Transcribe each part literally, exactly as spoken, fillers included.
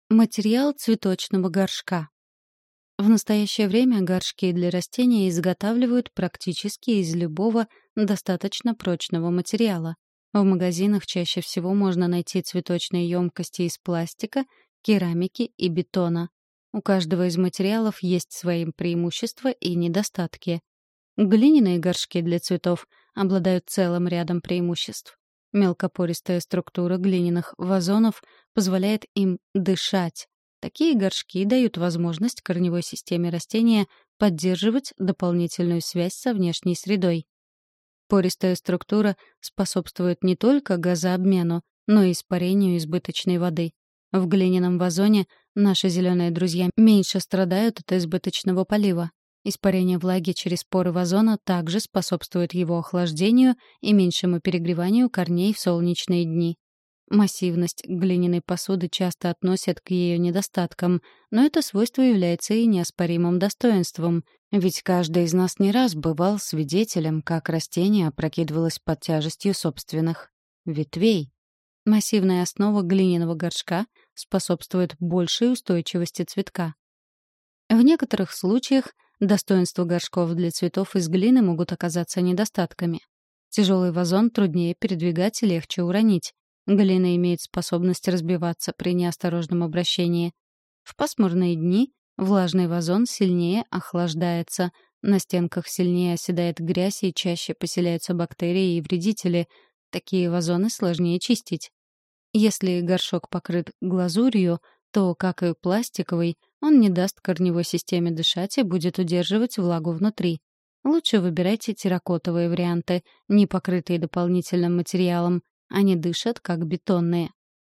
Материал цветочного горшка. В настоящее время горшки для растения изготавливают практически из любого достаточно прочного материала. В магазинах чаще всего можно найти цветочные емкости из пластика, керамики и бетона. У каждого из материалов есть свои преимущества и недостатки. Глиняные горшки для цветов обладают целым рядом преимуществ. Мелкопористая структура глиняных вазонов позволяет им дышать. Такие горшки дают возможность корневой системе растения поддерживать дополнительную связь со внешней средой. Пористая структура способствует не только газообмену, но и испарению избыточной воды. В глиняном вазоне наши зеленые друзья меньше страдают от избыточного полива. Испарение влаги через поры вазона также способствует его охлаждению и меньшему перегреванию корней в солнечные дни. Массивность глиняной посуды часто относят к ее недостаткам, но это свойство является и неоспоримым достоинством, ведь каждый из нас не раз бывал свидетелем, как растение опрокидывалось под тяжестью собственных ветвей. Массивная основа глиняного горшка способствует большей устойчивости цветка. В некоторых случаях достоинства горшков для цветов из глины могут оказаться недостатками. Тяжелый вазон труднее передвигать и легче уронить. Глина имеет способность разбиваться при неосторожном обращении. В пасмурные дни влажный вазон сильнее охлаждается, на стенках сильнее оседает грязь и чаще поселяются бактерии и вредители. Такие вазоны сложнее чистить. Если горшок покрыт глазурью, то, как и пластиковый, он не даст корневой системе дышать и будет удерживать влагу внутри. Лучше выбирайте терракотовые варианты, не покрытые дополнительным материалом. Они дышат, как бетонные.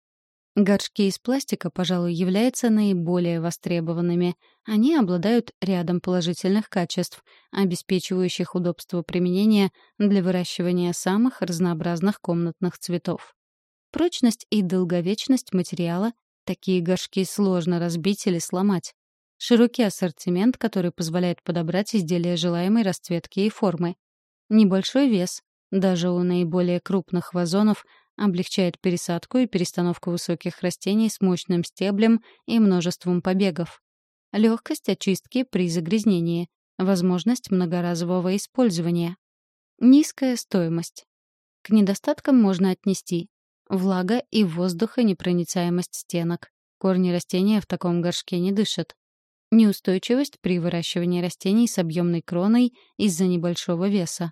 Горшки из пластика, пожалуй, являются наиболее востребованными. Они обладают рядом положительных качеств, обеспечивающих удобство применения для выращивания самых разнообразных комнатных цветов. Прочность и долговечность материала такие горшки сложно разбить или сломать. Широкий ассортимент, который позволяет подобрать изделия желаемой расцветки и формы. Небольшой вес, даже у наиболее крупных вазонов, облегчает пересадку и перестановку высоких растений с мощным стеблем и множеством побегов. Легкость очистки при загрязнении. Возможность многоразового использования. Низкая стоимость. К недостаткам можно отнести влага и воздухонепроницаемость стенок. Корни растения в таком горшке не дышат. Неустойчивость при выращивании растений с объемной кроной из-за небольшого веса.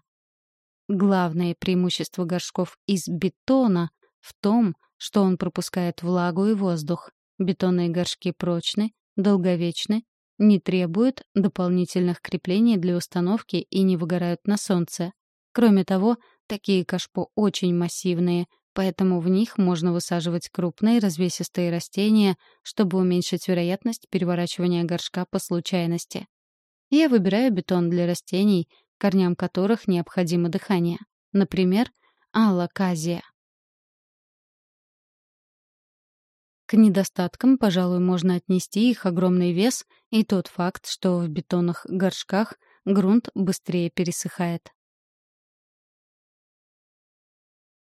Главное преимущество горшков из бетона в том, что он пропускает влагу и воздух. Бетонные горшки прочны, долговечны, не требуют дополнительных креплений для установки и не выгорают на солнце. Кроме того, такие кашпо очень массивные, поэтому в них можно высаживать крупные развесистые растения, чтобы уменьшить вероятность переворачивания горшка по случайности. Я выбираю бетон для растений, корням которых необходимо дыхание. Например, алоказия. К недостаткам, пожалуй, можно отнести их огромный вес и тот факт, что в бетонных горшках грунт быстрее пересыхает.